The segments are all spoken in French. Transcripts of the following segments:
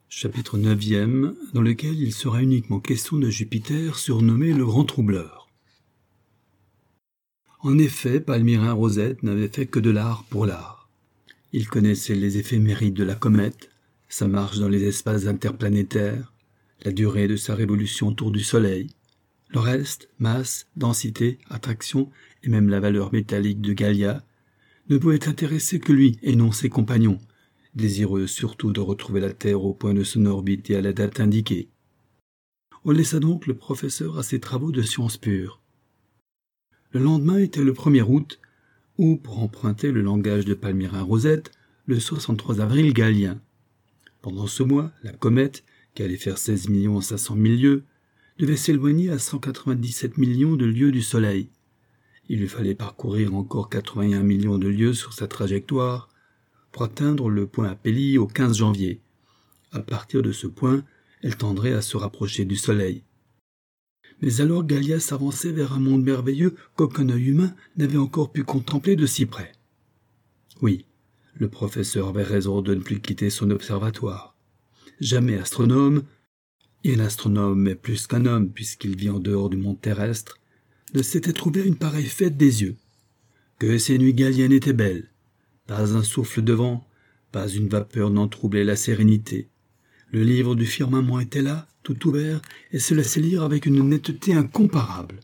Chapitre 9e, dans lequel il sera uniquement question de Jupiter, surnommé le Grand Troubleur. En effet, Palmyrin Rosette n'avait fait que de l'art pour l'art. Il connaissait les éphémérides de la comète, sa marche dans les espaces interplanétaires, la durée de sa révolution autour du Soleil. Le reste, masse, densité, attraction et même la valeur métallique de Gallia, ne pouvaient intéresser que lui et non ses compagnons, désireux surtout de retrouver la Terre au point de son orbite et à la date indiquée. On laissa donc le professeur à ses travaux de sciences pures. Le lendemain était le 1er août, ou, pour emprunter le langage de Palmyrin Rosette, le 63 avril gallien. Pendant ce mois, la comète, qui allait faire 16 500 000 lieues, devait s'éloigner à 197 millions de lieues du Soleil. Il lui fallait parcourir encore 81 millions de lieues sur sa trajectoire pour atteindre le point Apelli au 15 janvier. À partir de ce point, elle tendrait à se rapprocher du Soleil. Mais alors Gallia s'avançait vers un monde merveilleux qu'aucun œil humain n'avait encore pu contempler de si près. Oui, le professeur avait raison de ne plus quitter son observatoire. Jamais astronome, et un astronome est plus qu'un homme puisqu'il vit en dehors du monde terrestre, ne s'était trouvé une pareille fête des yeux. Que ces nuits galliennes étaient belles. Pas un souffle de vent, pas une vapeur n'en troublait la sérénité. Le livre du firmament était là, tout ouvert, et se laissait lire avec une netteté incomparable.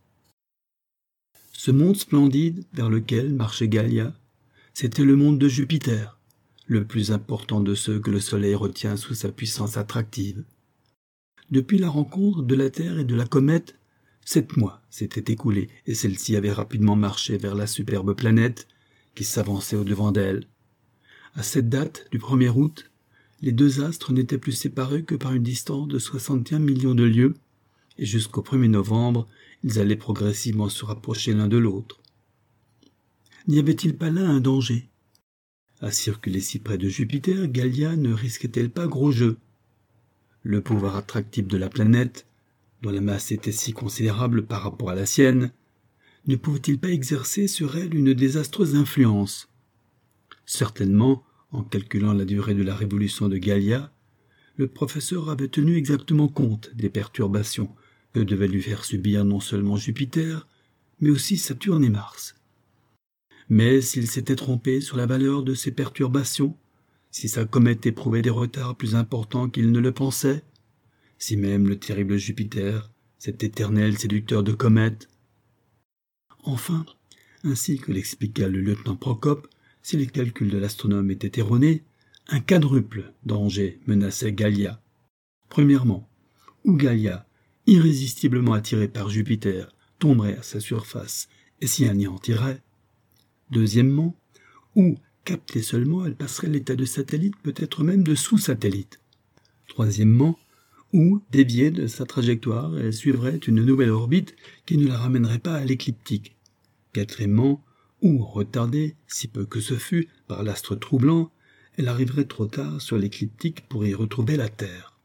Ce monde splendide vers lequel marchait Gallia, c'était le monde de Jupiter, le plus important de ceux que le Soleil retient sous sa puissance attractive. Depuis la rencontre de la Terre et de la comète, 7 mois s'étaient écoulés, et celle-ci avait rapidement marché vers la superbe planète qui s'avançait au-devant d'elle. À cette date du 1er août, les deux astres n'étaient plus séparés que par une distance de 61 millions de lieues, et jusqu'au 1er novembre, ils allaient progressivement se rapprocher l'un de l'autre. N'y avait-il pas là un danger? À circuler si près de Jupiter, Gallia ne risquait-elle pas gros jeu? Le pouvoir attractif de la planète, dont la masse était si considérable par rapport à la sienne, ne pouvait-il pas exercer sur elle une désastreuse influence? Certainement, en calculant la durée de la révolution de Gallia, le professeur avait tenu exactement compte des perturbations que devaient lui faire subir non seulement Jupiter, mais aussi Saturne et Mars. Mais s'il s'était trompé sur la valeur de ces perturbations, si sa comète éprouvait des retards plus importants qu'il ne le pensait, si même le terrible Jupiter, cet éternel séducteur de comètes. Enfin, ainsi que l'expliqua le lieutenant Procope, si les calculs de l'astronome étaient erronés, un quadruple danger menaçait Gallia. Premièrement, ou Gallia, irrésistiblement attirée par Jupiter, tomberait à sa surface et s'y anéantirait. Deuxièmement, ou, captée seulement, elle passerait l'état de satellite, peut-être même de sous-satellite. Troisièmement, ou, déviée de sa trajectoire, elle suivrait une nouvelle orbite qui ne la ramènerait pas à l'écliptique. Quatrièmement, ou, retardée, si peu que ce fût, par l'astre troublant, elle arriverait trop tard sur l'écliptique pour y retrouver la Terre.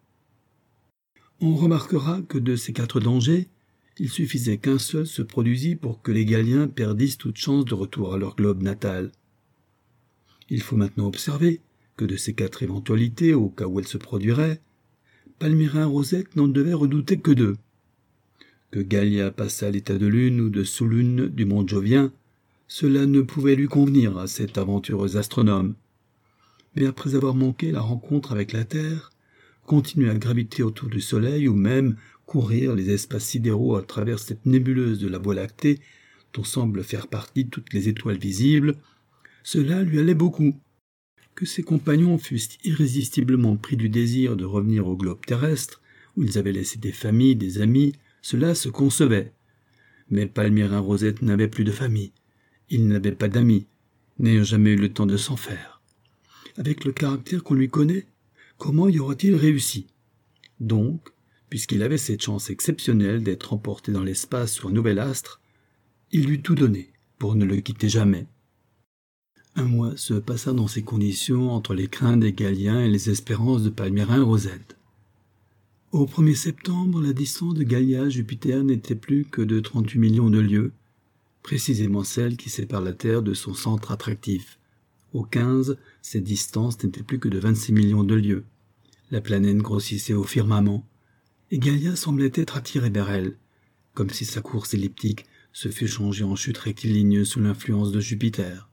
On remarquera que de ces 4 dangers, il suffisait qu'un seul se produisît pour que les Galliens perdissent toute chance de retour à leur globe natal. Il faut maintenant observer que de ces 4 éventualités, au cas où elles se produiraient, Palmyrin Rosette n'en devait redouter que 2. Que Gallia passât à l'état de lune ou de sous-lune du monde jovien, cela ne pouvait lui convenir à cet aventureux astronome. Mais après avoir manqué la rencontre avec la Terre, continuer à graviter autour du Soleil ou même courir les espaces sidéraux à travers cette nébuleuse de la Voie lactée dont semblent faire partie toutes les étoiles visibles, cela lui allait beaucoup. Que ses compagnons fussent irrésistiblement pris du désir de revenir au globe terrestre, où ils avaient laissé des familles, des amis, cela se concevait. Mais Palmyrin Rosette n'avait plus de famille. Il n'avait pas d'amis, n'ayant jamais eu le temps de s'en faire. Avec le caractère qu'on lui connaît, comment y aura-t-il réussi? Donc, puisqu'il avait cette chance exceptionnelle d'être emporté dans l'espace sur un nouvel astre, il eût tout donné pour ne le quitter jamais. Un mois se passa dans ces conditions entre les craintes des Galliens et les espérances de Palmyrin Rosette. Au 1er septembre, la distance de Gallia à Jupiter n'était plus que de 38 millions de lieues, précisément celle qui sépare la Terre de son centre attractif. Au 15, cette distance n'était plus que de 26 millions de lieues. La planète grossissait au firmament, et Gaïa semblait être attirée vers elle, comme si sa course elliptique se fût changée en chute rectiligne sous l'influence de Jupiter.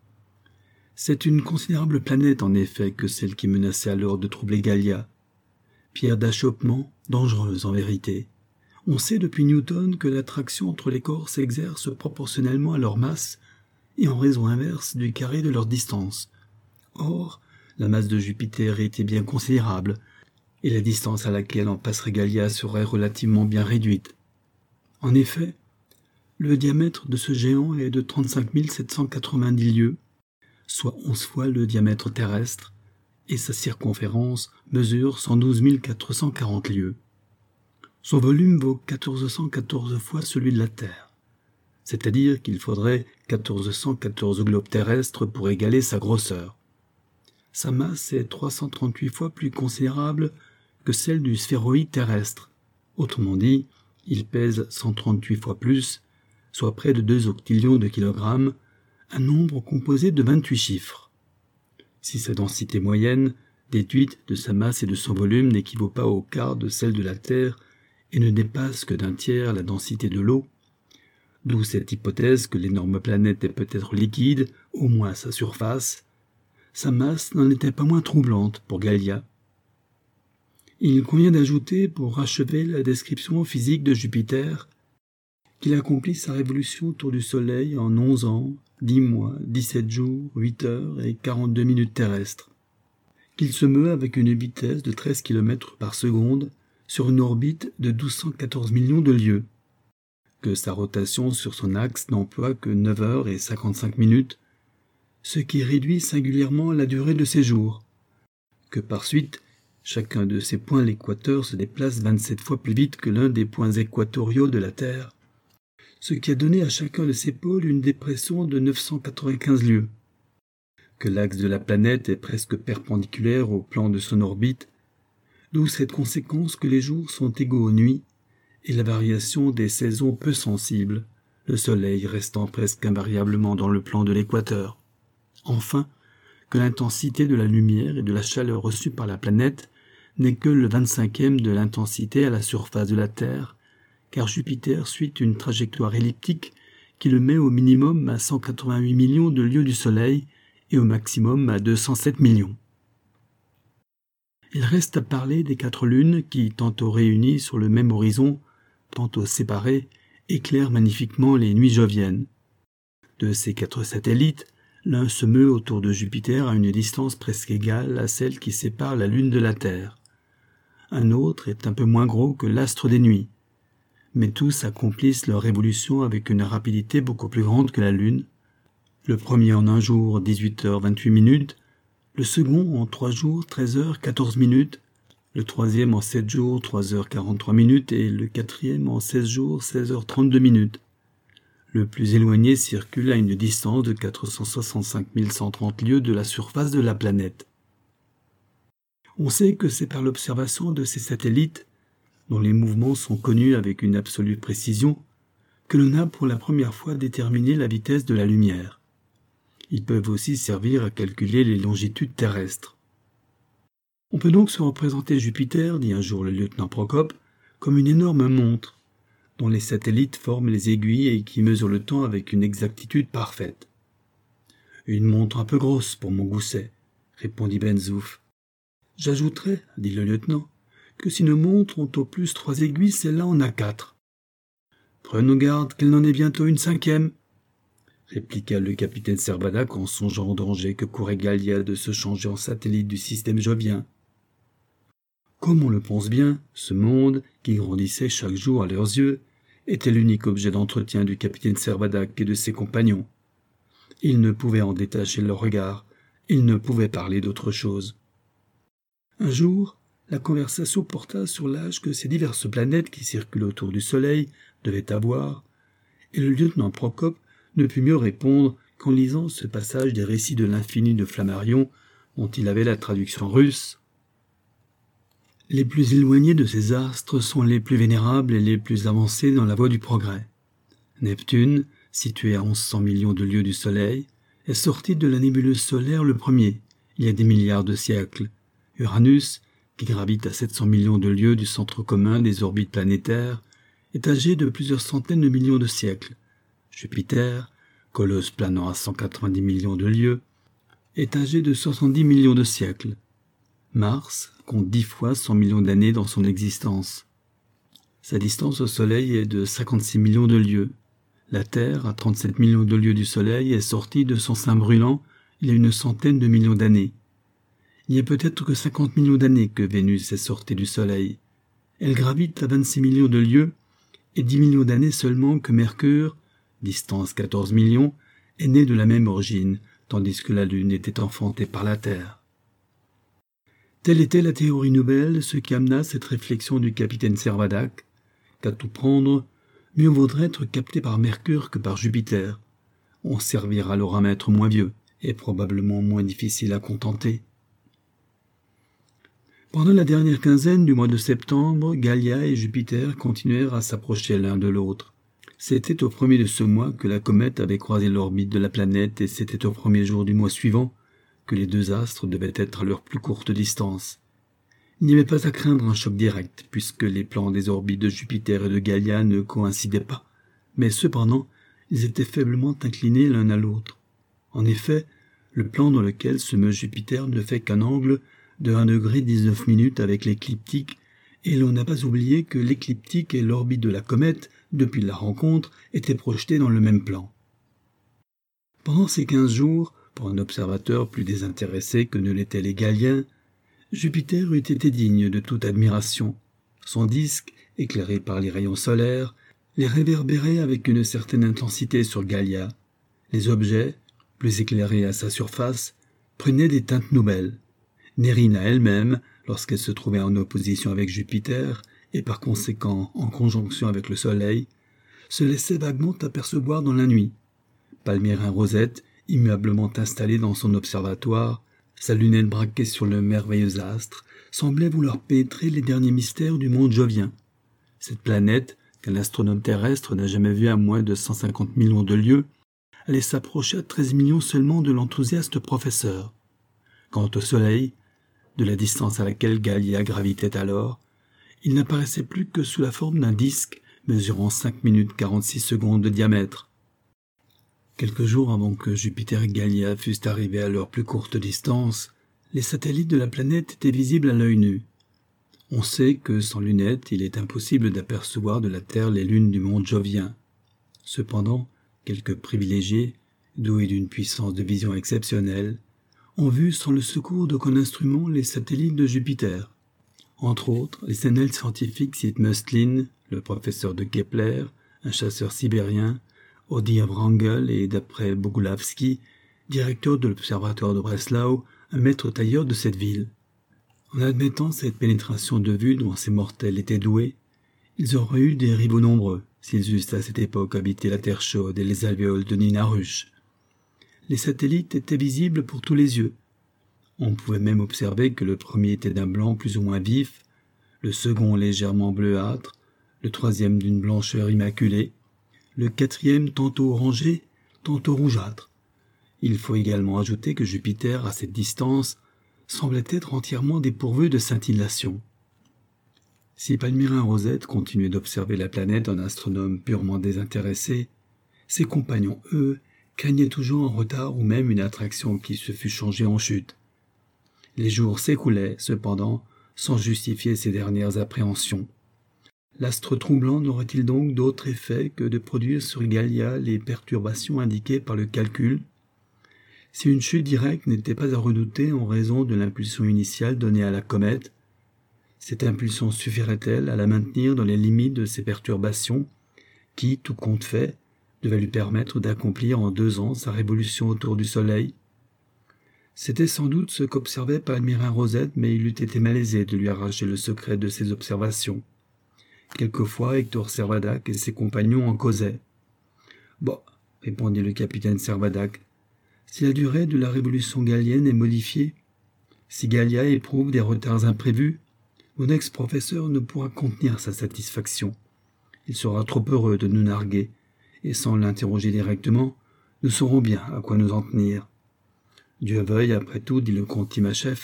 C'est une considérable planète en effet que celle qui menaçait alors de troubler Gaïa. Pierre d'achoppement, dangereuse en vérité. On sait depuis Newton que l'attraction entre les corps s'exerce proportionnellement à leur masse et en raison inverse du carré de leur distance. Or, la masse de Jupiter était bien considérable, et la distance à laquelle en passerait Gaïa serait relativement bien réduite. En effet, le diamètre de ce géant est de 35 790 lieues, soit 11 fois le diamètre terrestre, et sa circonférence mesure 112 440 lieues. Son volume vaut 1414 fois celui de la Terre, c'est-à-dire qu'il faudrait 1414 globes terrestres pour égaler sa grosseur. Sa masse est 338 fois plus considérable que celle du sphéroïde terrestre. Autrement dit, il pèse 138 fois plus, soit près de 2 octillions de kilogrammes, un nombre composé de 28 chiffres. Si sa densité moyenne, déduite de sa masse et de son volume, n'équivaut pas au quart de celle de la Terre et ne dépasse que d'un tiers la densité de l'eau, d'où cette hypothèse que l'énorme planète est peut-être liquide, au moins à sa surface, sa masse n'en était pas moins troublante pour Gaïa. Il convient d'ajouter, pour achever la description physique de Jupiter, qu'il accomplit sa révolution autour du Soleil en 11 ans, 10 mois, 17 jours, 8 heures et 42 minutes terrestres, qu'il se meut avec une vitesse de 13 km par seconde sur une orbite de 1214 millions de lieues, que sa rotation sur son axe n'emploie que 9 heures et 55 minutes, ce qui réduit singulièrement la durée de ses jours, que par suite, chacun de ses points à l'équateur se déplace 27 fois plus vite que l'un des points équatoriaux de la Terre, ce qui a donné à chacun de ses pôles une dépression de 995 lieues, que l'axe de la planète est presque perpendiculaire au plan de son orbite, d'où cette conséquence que les jours sont égaux aux nuits et la variation des saisons peu sensible, le Soleil restant presque invariablement dans le plan de l'équateur. Enfin, que l'intensité de la lumière et de la chaleur reçue par la planète n'est que le 25e de l'intensité à la surface de la Terre, car Jupiter suit une trajectoire elliptique qui le met au minimum à 188 millions de lieues du Soleil et au maximum à 207 millions. Il reste à parler des 4 lunes qui, tantôt réunies sur le même horizon, tantôt séparées, éclairent magnifiquement les nuits joviennes. De ces 4 satellites, l'un se meut autour de Jupiter à une distance presque égale à celle qui sépare la Lune de la Terre. Un autre est un peu moins gros que l'astre des nuits, mais tous accomplissent leur révolution avec une rapidité beaucoup plus grande que la Lune. Le premier en 1 jour, 18 heures 28 minutes, le second en 3 jours, 13 heures 14 minutes, le troisième en 7 jours, 3 heures 43 minutes et le quatrième en 16 jours, 16 heures 32 minutes. Le plus éloigné circule à une distance de 465 130 lieues de la surface de la planète. On sait que c'est par l'observation de ces satellites, dont les mouvements sont connus avec une absolue précision, que l'on a pour la première fois déterminé la vitesse de la lumière. Ils peuvent aussi servir à calculer les longitudes terrestres. On peut donc se représenter Jupiter, dit un jour le lieutenant Procope, comme une énorme montre, dont les satellites forment les aiguilles et qui mesure le temps avec une exactitude parfaite. « Une montre un peu grosse pour mon gousset, » répondit Ben Zouf. « J'ajouterais, dit le lieutenant, que si nos montres ont au plus 3 aiguilles, celle-là en a 4. Prenons garde qu'elle n'en ait bientôt une 5e, répliqua le capitaine Servadac en songeant au danger que courait Gaïa de se changer en satellite du système jovien. Comme on le pense bien, ce monde, qui grandissait chaque jour à leurs yeux, était l'unique objet d'entretien du capitaine Servadac et de ses compagnons. Ils ne pouvaient en détacher leur regard, ils ne pouvaient parler d'autre chose. Un jour, la conversation porta sur l'âge que ces diverses planètes qui circulent autour du Soleil devaient avoir, et le lieutenant Procope ne put mieux répondre qu'en lisant ce passage des récits de l'infini de Flammarion, dont il avait la traduction russe. Les plus éloignés de ces astres sont les plus vénérables et les plus avancés dans la voie du progrès. Neptune, situé à 1100 millions de lieues du Soleil, est sorti de la nébuleuse solaire le premier, il y a des milliards de siècles. Uranus, qui gravite à 700 millions de lieues du centre commun des orbites planétaires, est âgé de plusieurs centaines de millions de siècles. Jupiter, colosse planant à 190 millions de lieues, est âgé de 70 millions de siècles. Mars compte 10 fois 100 millions d'années dans son existence. Sa distance au Soleil est de 56 millions de lieues. La Terre, à 37 millions de lieues du Soleil, est sortie de son sein brûlant il y a une centaine de millions d'années. Il n'y a peut-être que 50 millions d'années que Vénus est sortie du Soleil. Elle gravite à 26 millions de lieues et 10 millions d'années seulement que Mercure, distance 14 millions, est né de la même origine, tandis que la Lune était enfantée par la Terre. Telle était la théorie nouvelle, ce qui amena cette réflexion du capitaine Servadac, qu'à tout prendre, mieux vaudrait être capté par Mercure que par Jupiter. On servira alors un maître moins vieux et probablement moins difficile à contenter. Pendant la dernière quinzaine du mois de septembre, Gallia et Jupiter continuèrent à s'approcher l'un de l'autre. C'était au premier de ce mois que la comète avait croisé l'orbite de la planète et c'était au premier jour du mois suivant que les deux astres devaient être à leur plus courte distance. Il n'y avait pas à craindre un choc direct, puisque les plans des orbites de Jupiter et de Gallia ne coïncidaient pas, mais cependant, ils étaient faiblement inclinés l'un à l'autre. En effet, le plan dans lequel se meut Jupiter ne fait qu'un angle de 1,19° avec l'écliptique, et l'on n'a pas oublié que l'écliptique et l'orbite de la comète, depuis la rencontre, étaient projetés dans le même plan. Pendant ces 15 jours, pour un observateur plus désintéressé que ne l'étaient les Galliens, Jupiter eût été digne de toute admiration. Son disque, éclairé par les rayons solaires, les réverbérait avec une certaine intensité sur Gallia. Les objets, plus éclairés à sa surface, prenaient des teintes nouvelles. Nérina elle-même, lorsqu'elle se trouvait en opposition avec Jupiter, et par conséquent en conjonction avec le Soleil, se laissait vaguement apercevoir dans la nuit. Palmyrin Rosette, immuablement installé dans son observatoire, sa lunette braquée sur le merveilleux astre, semblait vouloir pénétrer les derniers mystères du monde jovien. Cette planète, qu'un astronome terrestre n'a jamais vue à moins de 150 millions de lieues, allait s'approcher à 13 millions seulement de l'enthousiaste professeur. Quant au Soleil, de la distance à laquelle Gallia gravitait alors, il n'apparaissait plus que sous la forme d'un disque mesurant 5 minutes 46 secondes de diamètre. Quelques jours avant que Jupiter et Gallia fussent arrivés à leur plus courte distance, les satellites de la planète étaient visibles à l'œil nu. On sait que sans lunettes, il est impossible d'apercevoir de la Terre les lunes du monde jovien. Cependant, quelques privilégiés, doués d'une puissance de vision exceptionnelle, ont vu sans le secours d'aucun instrument les satellites de Jupiter. Entre autres, les sénètes scientifiques citent Möstlin, le professeur de Kepler, un chasseur sibérien, Odi Wrangel et, d'après Bogulavski, directeur de l'observatoire de Breslau, un maître tailleur de cette ville. En admettant cette pénétration de vue dont ces mortels étaient doués, ils auraient eu des rivaux nombreux, s'ils eussent à cette époque habité la terre chaude et les alvéoles de Nina Ruche. Les satellites étaient visibles pour tous les yeux. On pouvait même observer que le premier était d'un blanc plus ou moins vif, le second légèrement bleuâtre, le troisième d'une blancheur immaculée, le quatrième tantôt orangé, tantôt rougeâtre. Il faut également ajouter que Jupiter, à cette distance, semblait être entièrement dépourvu de scintillation. Si Palmyrin Rosette continuait d'observer la planète en astronome purement désintéressé, ses compagnons, eux, craignaient toujours un retard ou même une attraction qui se fût changée en chute. Les jours s'écoulaient, cependant, sans justifier ces dernières appréhensions. L'astre troublant n'aurait-il donc d'autre effet que de produire sur Gallia les perturbations indiquées par le calcul? Si une chute directe n'était pas à redouter en raison de l'impulsion initiale donnée à la comète, cette impulsion suffirait-elle à la maintenir dans les limites de ces perturbations qui, tout compte fait, devaient lui permettre d'accomplir en 2 ans sa révolution autour du Soleil? C'était sans doute ce qu'observait Palmyrin Rosette, mais il eût été malaisé de lui arracher le secret de ses observations. Quelquefois, Hector Servadac et ses compagnons en causaient. « Bon, » répondit le capitaine Servadac, « si la durée de la révolution gallienne est modifiée, si Gallia éprouve des retards imprévus, mon ex-professeur ne pourra contenir sa satisfaction. Il sera trop heureux de nous narguer, et sans l'interroger directement, nous saurons bien à quoi nous en tenir. Dieu veuille, après tout, dit le comte Timachef,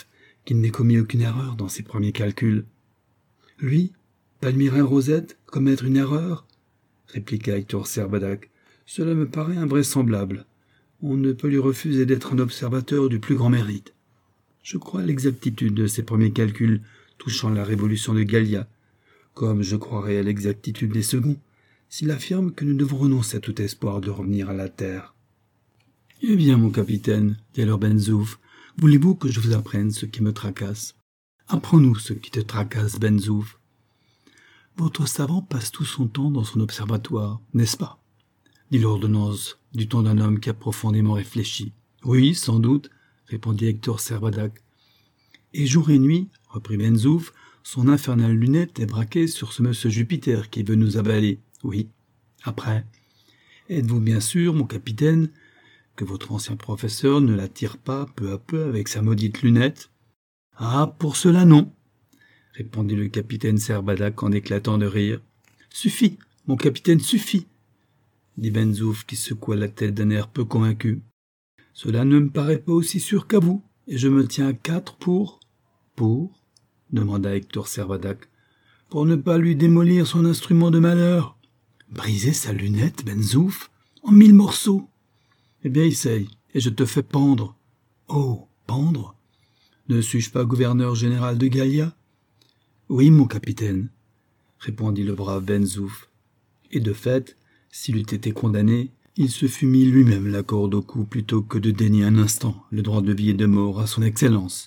qu'il n'ait commis aucune erreur dans ses premiers calculs. Lui, Palmyrin Rosette, commettre une erreur? Répliqua Hector Servadac. Cela me paraît invraisemblable. On ne peut lui refuser d'être un observateur du plus grand mérite. Je crois à l'exactitude de ses premiers calculs touchant la révolution de Gallia, comme je croirais à l'exactitude des seconds, s'il affirme que nous devons renoncer à tout espoir de revenir à la terre. Eh bien, mon capitaine, dit alors Ben Zouf, voulez-vous que je vous apprenne ce qui me tracasse? Apprends-nous ce qui te tracasse, Ben Zouf. Votre savant passe tout son temps dans son observatoire, n'est-ce pas? Dit l'ordonnance du ton d'un homme qui a profondément réfléchi. Oui, sans doute, répondit Hector Servadac. Et jour et nuit, reprit Ben Zouf, son infernale lunette est braquée sur ce monsieur Jupiter qui veut nous avaler. Oui. Après, êtes-vous bien sûr, mon capitaine, que votre ancien professeur ne l'attire pas peu à peu avec sa maudite lunette? Ah, pour cela non, répondit le capitaine Servadac en éclatant de rire. Suffit, mon capitaine, suffit, dit Ben Zouf qui secoua la tête d'un air peu convaincu. Cela ne me paraît pas aussi sûr qu'à vous, et je me tiens à 4 pour... Pour? Demanda Hector Servadac. Pour ne pas lui démolir son instrument de malheur. Briser sa lunette, Ben Zouf, en 1000 morceaux. Eh bien, essaye, et je te fais pendre. Oh, pendre? Ne suis-je pas gouverneur général de Gallia? Oui, mon capitaine, répondit le brave Ben Zouf. Et de fait, s'il eût été condamné, il se fût mis lui-même la corde au cou plutôt que de dénier un instant le droit de vie et de mort à son excellence.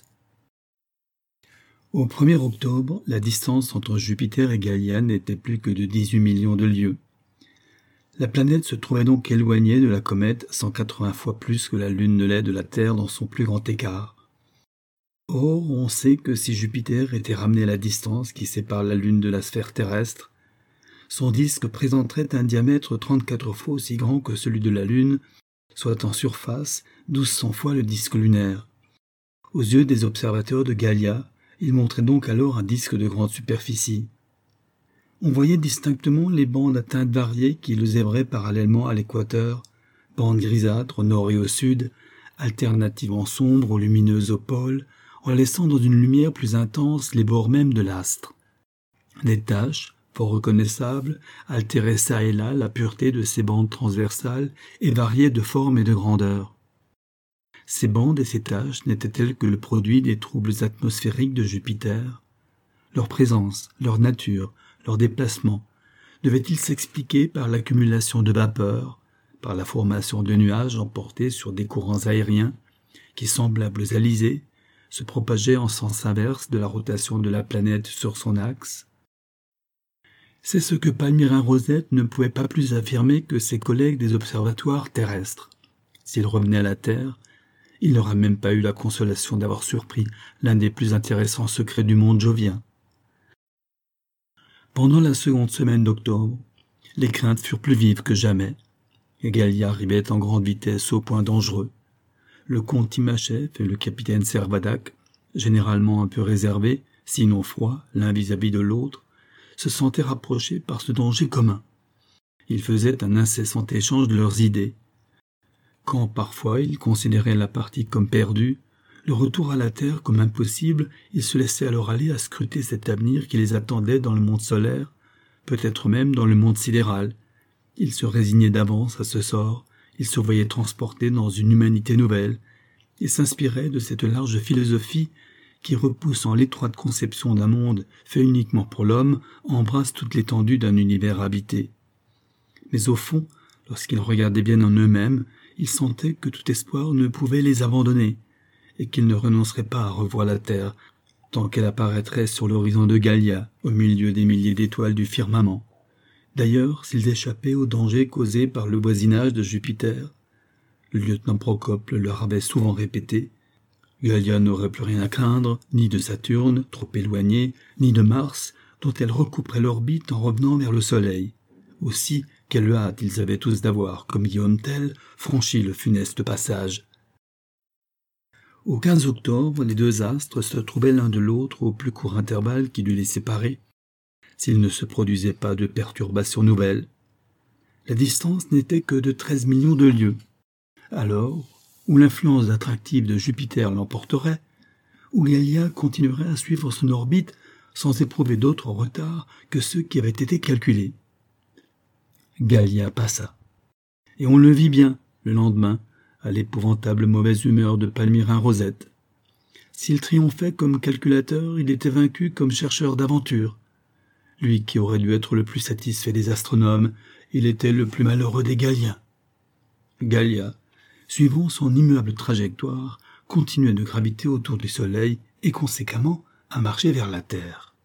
Au 1er octobre, la distance entre Jupiter et Gallia n'était plus que de 18 millions de lieues. La planète se trouvait donc éloignée de la comète 180 fois plus que la Lune ne l'est de la Terre dans son plus grand écart. Or, on sait que si Jupiter était ramené à la distance qui sépare la Lune de la sphère terrestre, son disque présenterait un diamètre 34 fois aussi grand que celui de la Lune, soit en surface 1200 fois le disque lunaire. Aux yeux des observateurs de Gallia, il montrait donc alors un disque de grande superficie. On voyait distinctement les bandes à teintes variées qui le zébraient parallèlement à l'équateur, bandes grisâtres au nord et au sud, alternativement sombres ou lumineuses au pôle, en laissant dans une lumière plus intense les bords mêmes de l'astre. Des taches, fort reconnaissables, altéraient çà et là la pureté de ces bandes transversales et variaient de forme et de grandeur. Ces bandes et ces taches n'étaient-elles que le produit des troubles atmosphériques de Jupiter? Leur présence, leur nature, leur déplacement, devaient-ils s'expliquer par l'accumulation de vapeur, par la formation de nuages emportés sur des courants aériens, qui, semblables alizés, se propageaient en sens inverse de la rotation de la planète sur son axe? C'est ce que Palmyrin Rosette ne pouvait pas plus affirmer que ses collègues des observatoires terrestres. S'il revenait à la Terre, il n'aura même pas eu la consolation d'avoir surpris l'un des plus intéressants secrets du monde jovien. Pendant la seconde semaine d'octobre, les craintes furent plus vives que jamais, et Gallia arrivait en grande vitesse au point dangereux. Le comte Timascheff et le capitaine Servadac, généralement un peu réservés, sinon froids, l'un vis-à-vis de l'autre, se sentaient rapprochés par ce danger commun. Ils faisaient un incessant échange de leurs idées. Quand parfois ils considéraient la partie comme perdue, le retour à la Terre comme impossible, ils se laissaient alors aller à scruter cet avenir qui les attendait dans le monde solaire, peut-être même dans le monde sidéral. Ils se résignaient d'avance à ce sort, ils se voyaient transportés dans une humanité nouvelle, et s'inspiraient de cette large philosophie qui, repoussant l'étroite conception d'un monde fait uniquement pour l'homme, embrasse toute l'étendue d'un univers habité. Mais au fond, lorsqu'ils regardaient bien en eux-mêmes, ils sentaient que tout espoir ne pouvait les abandonner, et qu'ils ne renonceraient pas à revoir la Terre, tant qu'elle apparaîtrait sur l'horizon de Gallia, au milieu des milliers d'étoiles du firmament. D'ailleurs, s'ils échappaient aux dangers causés par le voisinage de Jupiter, le lieutenant Procope leur avait souvent répété, Gallia n'aurait plus rien à craindre, ni de Saturne, trop éloigné, ni de Mars, dont elle recouperait l'orbite en revenant vers le Soleil. Aussi, quelle hâte ils avaient tous d'avoir, comme Guillaume Tell, franchi le funeste passage. Au 15 octobre, les deux astres se trouvaient l'un de l'autre au plus court intervalle qui dut les séparer, s'il ne se produisait pas de perturbations nouvelles. La distance n'était que de 13 millions de lieues. Alors, où l'influence attractive de Jupiter l'emporterait, où Gallia continuerait à suivre son orbite sans éprouver d'autres retards que ceux qui avaient été calculés. Gallia passa. Et on le vit bien, le lendemain, à l'épouvantable mauvaise humeur de Palmyrin Rosette. S'il triomphait comme calculateur, il était vaincu comme chercheur d'aventure. Lui qui aurait dû être le plus satisfait des astronomes, il était le plus malheureux des Galliens. Gallia, suivant son immuable trajectoire, continuait de graviter autour du Soleil et conséquemment à marcher vers la Terre.